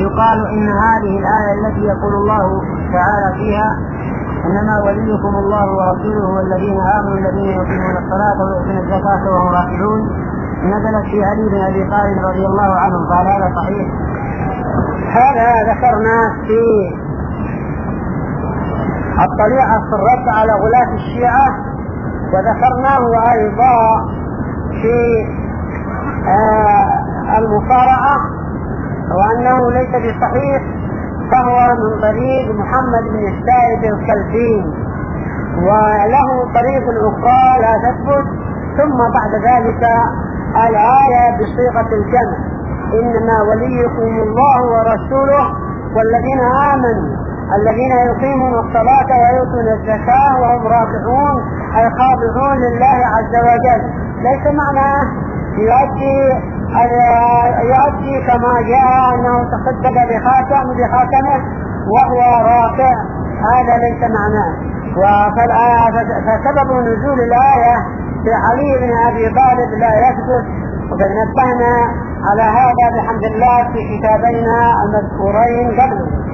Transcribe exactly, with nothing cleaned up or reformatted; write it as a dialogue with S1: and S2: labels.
S1: يقال إن هذه الآية التي يقول الله تعالى فيها إنما وليكم الله ورسوله والذين آمنوا الذين يقيمون الصلاة ويؤتون الزكاة وهم راكعون نزلت في علي بن أبي طالب رضي الله عنه. قال هذا صحيح.
S2: هذا ذكرنا في الطليعة في الرد على غلاة الشيعة، وذكرناه أيضا في آه المصارعة وأنه ليس بصحيح، فهو من طريق محمد بن السائب الكلبين، وله طريق أخرى لا تثبت. ثم بعد ذلك الآية بصيغة الجمع: إنما وليكم الله ورسوله والذين آمنوا الذين يقيمون الصلاة ويؤتون الزكاة وهم راكعون، أي خاضعون لله عز وجل. ليس معناه يؤدي يؤدي كما جاء أنه تصدق بخاتم بخاتمه وهو راكع، هذا ليس معناه. فسبب نزول الآية في علي بن أبي طالب لا يثبت، وقد نبهنا على هذا بحمد الله في كتابينا المذكورين قبله.